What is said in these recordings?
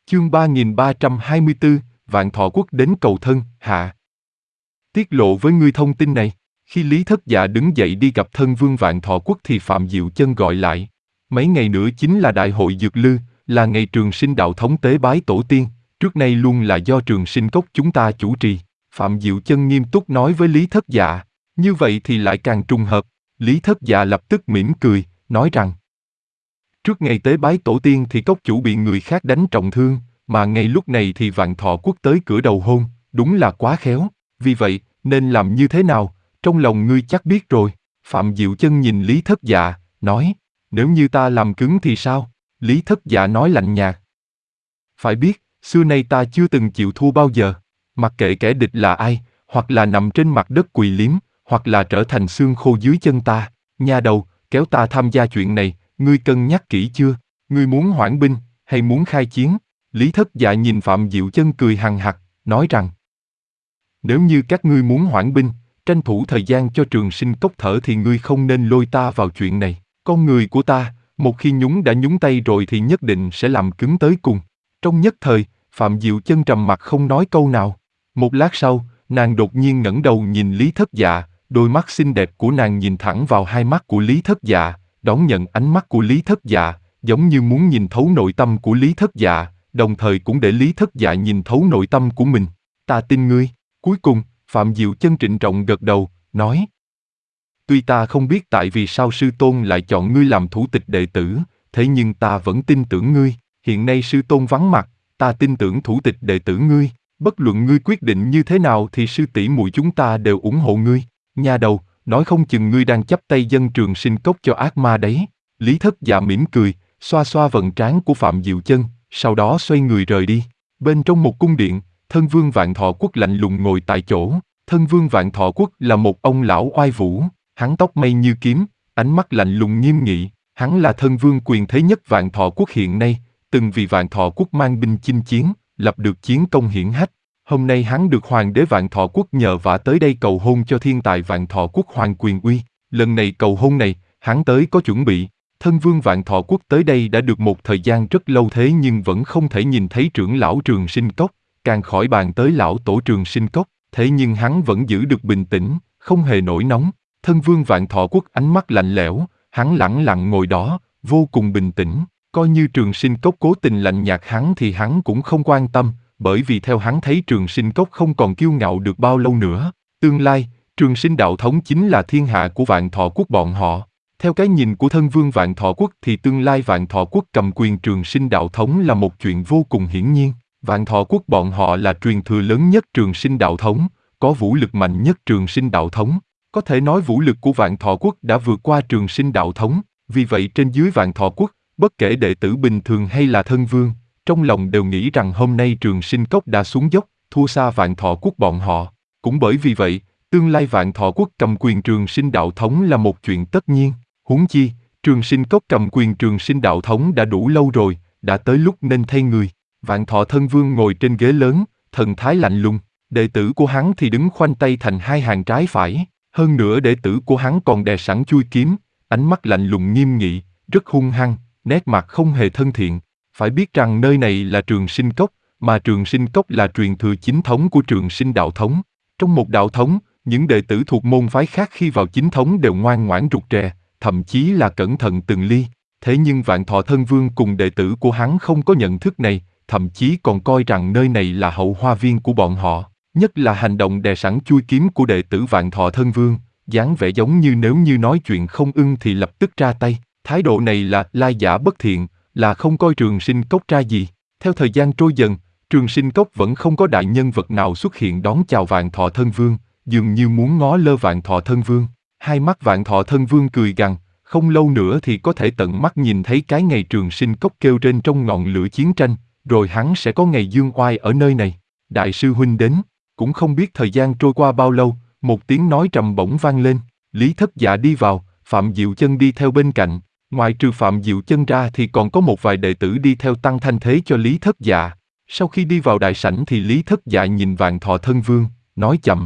Chương 3324, Vạn Thọ Quốc đến cầu thân, hạ. Tiết lộ với ngươi thông tin này. Khi Lý Thất Dạ đứng dậy đi gặp thân vương Vạn Thọ Quốc thì Phạm Diệu Chân gọi lại. Mấy ngày nữa chính là Đại hội Dược Lư, là ngày Trường Sinh Đạo Thống tế bái tổ tiên, trước nay luôn là do Trường Sinh Cốc chúng ta chủ trì. Phạm Diệu Chân nghiêm túc nói với Lý Thất Dạ. Như vậy thì lại càng trùng hợp. Lý Thất Dạ lập tức mỉm cười, nói rằng trước ngày tế bái tổ tiên thì cốc chủ bị người khác đánh trọng thương, mà ngay lúc này thì Vạn Thọ Quốc tới cửa đầu hôn, đúng là quá khéo. Vì vậy, nên làm như thế nào, trong lòng ngươi chắc biết rồi. Phạm Diệu Chân nhìn Lý Thất Dạ, nói, nếu như ta làm cứng thì sao? Lý Thất Dạ nói lạnh nhạt. Phải biết, xưa nay ta chưa từng chịu thua bao giờ. Mặc kệ kẻ địch là ai, hoặc là nằm trên mặt đất quỳ liếm, hoặc là trở thành xương khô dưới chân ta. Nha đầu, kéo ta tham gia chuyện này, ngươi cân nhắc kỹ chưa? Ngươi muốn hoãn binh, hay muốn khai chiến? Lý Thất Dạ nhìn Phạm Diệu Chân cười hằng hặc, nói rằng, nếu như các ngươi muốn hoãn binh, tranh thủ thời gian cho Trường Sinh Cốc thở thì ngươi không nên lôi ta vào chuyện này. Con người của ta, một khi đã nhúng tay rồi thì nhất định sẽ làm cứng tới cùng. Trong nhất thời, Phạm Diệu Chân trầm mặc không nói câu nào. Một lát sau, nàng đột nhiên ngẩng đầu nhìn Lý Thất Dạ, đôi mắt xinh đẹp của nàng nhìn thẳng vào hai mắt của Lý Thất Dạ, đón nhận ánh mắt của Lý Thất Dạ, giống như muốn nhìn thấu nội tâm của Lý Thất Dạ, đồng thời cũng để Lý Thất Dạ nhìn thấu nội tâm của mình. Ta tin ngươi. Cuối cùng, Phạm Diệu Chân trịnh trọng gật đầu, nói, tuy ta không biết tại vì sao sư tôn lại chọn ngươi làm thủ tịch đệ tử, thế nhưng ta vẫn tin tưởng ngươi. Hiện nay sư tôn vắng mặt, ta tin tưởng thủ tịch đệ tử ngươi. Bất luận ngươi quyết định như thế nào thì sư tỷ muội chúng ta đều ủng hộ ngươi. Nha đầu, nói không chừng ngươi đang chắp tay dâng Trường Sinh Cốc cho ác ma đấy. Lý Thất Dạ mỉm cười, xoa xoa vầng trán của Phạm Diệu Chân, sau đó xoay người rời đi. Bên trong một cung điện, thân vương Vạn Thọ Quốc lạnh lùng ngồi tại chỗ. Thân vương Vạn Thọ Quốc là một ông lão oai vũ, hắn tóc mây như kiếm, ánh mắt lạnh lùng nghiêm nghị. Hắn là thân vương quyền thế nhất Vạn Thọ Quốc hiện nay, từng vì Vạn Thọ Quốc mang binh chinh chiến, lập được chiến công hiển hách. Hôm nay hắn được Hoàng đế Vạn Thọ Quốc nhờ vả tới đây cầu hôn cho thiên tài Vạn Thọ Quốc Hoàng Quyền Uy. Lần này cầu hôn này, hắn tới có chuẩn bị. Thân vương Vạn Thọ Quốc tới đây đã được một thời gian rất lâu thế nhưng vẫn không thể nhìn thấy trưởng lão Trường Sinh Cốc, càng khỏi bàn tới lão tổ Trường Sinh Cốc. Thế nhưng hắn vẫn giữ được bình tĩnh, không hề nổi nóng. Thân vương Vạn Thọ Quốc ánh mắt lạnh lẽo, hắn lẳng lặng ngồi đó, vô cùng bình tĩnh. Coi như Trường Sinh Cốc cố tình lạnh nhạt hắn thì hắn cũng không quan tâm, bởi vì theo hắn thấy Trường Sinh Cốc không còn kiêu ngạo được bao lâu nữa. Tương lai, Trường Sinh Đạo Thống chính là thiên hạ của Vạn Thọ Quốc bọn họ. Theo cái nhìn của thân vương Vạn Thọ Quốc thì tương lai Vạn Thọ Quốc cầm quyền Trường Sinh Đạo Thống là một chuyện vô cùng hiển nhiên. Vạn Thọ Quốc bọn họ là truyền thừa lớn nhất Trường Sinh Đạo Thống, có vũ lực mạnh nhất Trường Sinh Đạo Thống. Có thể nói vũ lực của Vạn Thọ Quốc đã vượt qua Trường Sinh Đạo Thống, vì vậy trên dưới Vạn Thọ Quốc, bất kể đệ tử bình thường hay là thân vương, trong lòng đều nghĩ rằng hôm nay Trường Sinh Cốc đã xuống dốc, thua xa Vạn Thọ Quốc bọn họ. Cũng bởi vì vậy, tương lai Vạn Thọ Quốc cầm quyền Trường Sinh Đạo Thống là một chuyện tất nhiên. Huống chi, Trường Sinh Cốc cầm quyền Trường Sinh Đạo Thống đã đủ lâu rồi, đã tới lúc nên thay người. Vạn Thọ thân vương ngồi trên ghế lớn, thần thái lạnh lùng, đệ tử của hắn thì đứng khoanh tay thành hai hàng trái phải. Hơn nữa đệ tử của hắn còn đè sẵn chuôi kiếm, ánh mắt lạnh lùng nghiêm nghị, rất hung hăng, nét mặt không hề thân thiện. Phải biết rằng nơi này là Trường Sinh Cốc, mà Trường Sinh Cốc là truyền thừa chính thống của Trường Sinh Đạo Thống. Trong một đạo thống, những đệ tử thuộc môn phái khác khi vào chính thống đều ngoan ngoãn rụt rè, thậm chí là cẩn thận từng ly. Thế nhưng Vạn Thọ thân vương cùng đệ tử của hắn không có nhận thức này, thậm chí còn coi rằng nơi này là hậu hoa viên của bọn họ. Nhất là hành động đè sẵn chuôi kiếm của đệ tử Vạn Thọ thân vương, dáng vẻ giống như nếu như nói chuyện không ưng thì lập tức ra tay. Thái độ này là lai giả bất thiện, là không coi Trường Sinh Cốc ra gì. Theo thời gian trôi dần, Trường Sinh Cốc vẫn không có đại nhân vật nào xuất hiện đón chào Vạn Thọ thân vương, dường như muốn ngó lơ Vạn Thọ thân vương. Hai mắt Vạn Thọ thân vương cười gằn, không lâu nữa thì có thể tận mắt nhìn thấy cái ngày Trường Sinh Cốc kêu trên trong ngọn lửa chiến tranh, rồi hắn sẽ có ngày dương oai ở nơi này. Đại sư huynh đến. Cũng không biết thời gian trôi qua bao lâu, một tiếng nói trầm bổng vang lên. Lý Thất Dạ đi vào, Phạm Diệu Chân đi theo bên cạnh. Ngoài trừ Phạm Diệu Chân ra thì còn có một vài đệ tử đi theo tăng thanh thế cho Lý Thất Dạ. Sau khi đi vào đại sảnh thì Lý Thất Dạ nhìn Vạn Thọ thân vương, nói chậm.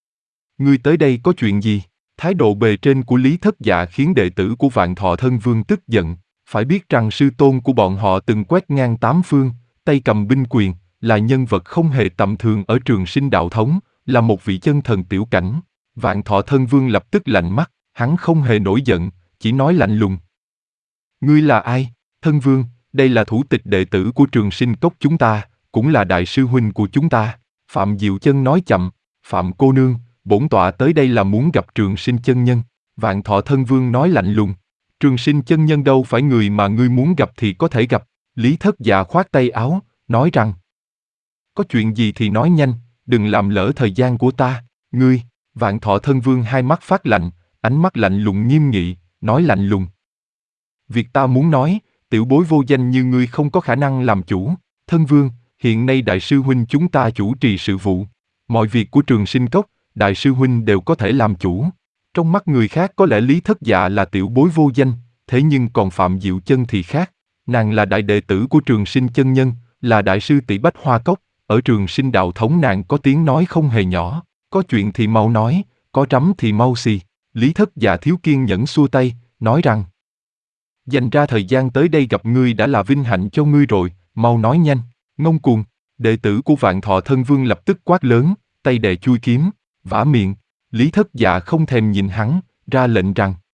Ngươi tới đây có chuyện gì? Thái độ bề trên của Lý Thất Dạ khiến đệ tử của Vạn Thọ thân vương tức giận. Phải biết rằng sư tôn của bọn họ từng quét ngang tám phương, tay cầm binh quyền, là nhân vật không hề tầm thường ở Trường Sinh đạo thống, là một vị chân thần tiểu cảnh. Vạn Thọ Thân Vương lập tức lạnh mắt, hắn không hề nổi giận, chỉ nói lạnh lùng. Ngươi là ai? Thân Vương, đây là thủ tịch đệ tử của Trường Sinh Cốc chúng ta, cũng là đại sư huynh của chúng ta. Phạm Diệu Chân nói chậm, Phạm cô nương, bổn tọa tới đây là muốn gặp Trường Sinh chân nhân. Vạn Thọ Thân Vương nói lạnh lùng. Trường Sinh chân nhân đâu phải người mà ngươi muốn gặp thì có thể gặp. Lý Thất Dạ khoát tay áo, nói rằng: có chuyện gì thì nói nhanh, đừng làm lỡ thời gian của ta. Ngươi, Vạn Thọ Thân Vương hai mắt phát lạnh, ánh mắt lạnh lùng nghiêm nghị, nói lạnh lùng. Việc ta muốn nói, tiểu bối vô danh như ngươi không có khả năng làm chủ. Thân Vương, hiện nay đại sư huynh chúng ta chủ trì sự vụ. Mọi việc của Trường Sinh Cốc, đại sư huynh đều có thể làm chủ. Trong mắt người khác có lẽ Lý Thất Dạ là tiểu bối vô danh, thế nhưng còn Phạm Diệu Chân thì khác. Nàng là đại đệ tử của Trường Sinh chân nhân, là đại sư tỷ Bách Hoa Cốc, ở Trường Sinh đạo thống nàng có tiếng nói không hề nhỏ, có chuyện thì mau nói, có trắm thì mau xì. Lý Thất Dạ thiếu kiên nhẫn xua tay, nói rằng: dành ra thời gian tới đây gặp ngươi đã là vinh hạnh cho ngươi rồi, mau nói nhanh. Ngông cuồng. Đệ tử của Vạn Thọ Thân Vương lập tức quát lớn, tay đè chui kiếm, vả miệng. Lý Thất Dạ không thèm nhìn hắn, ra lệnh rằng: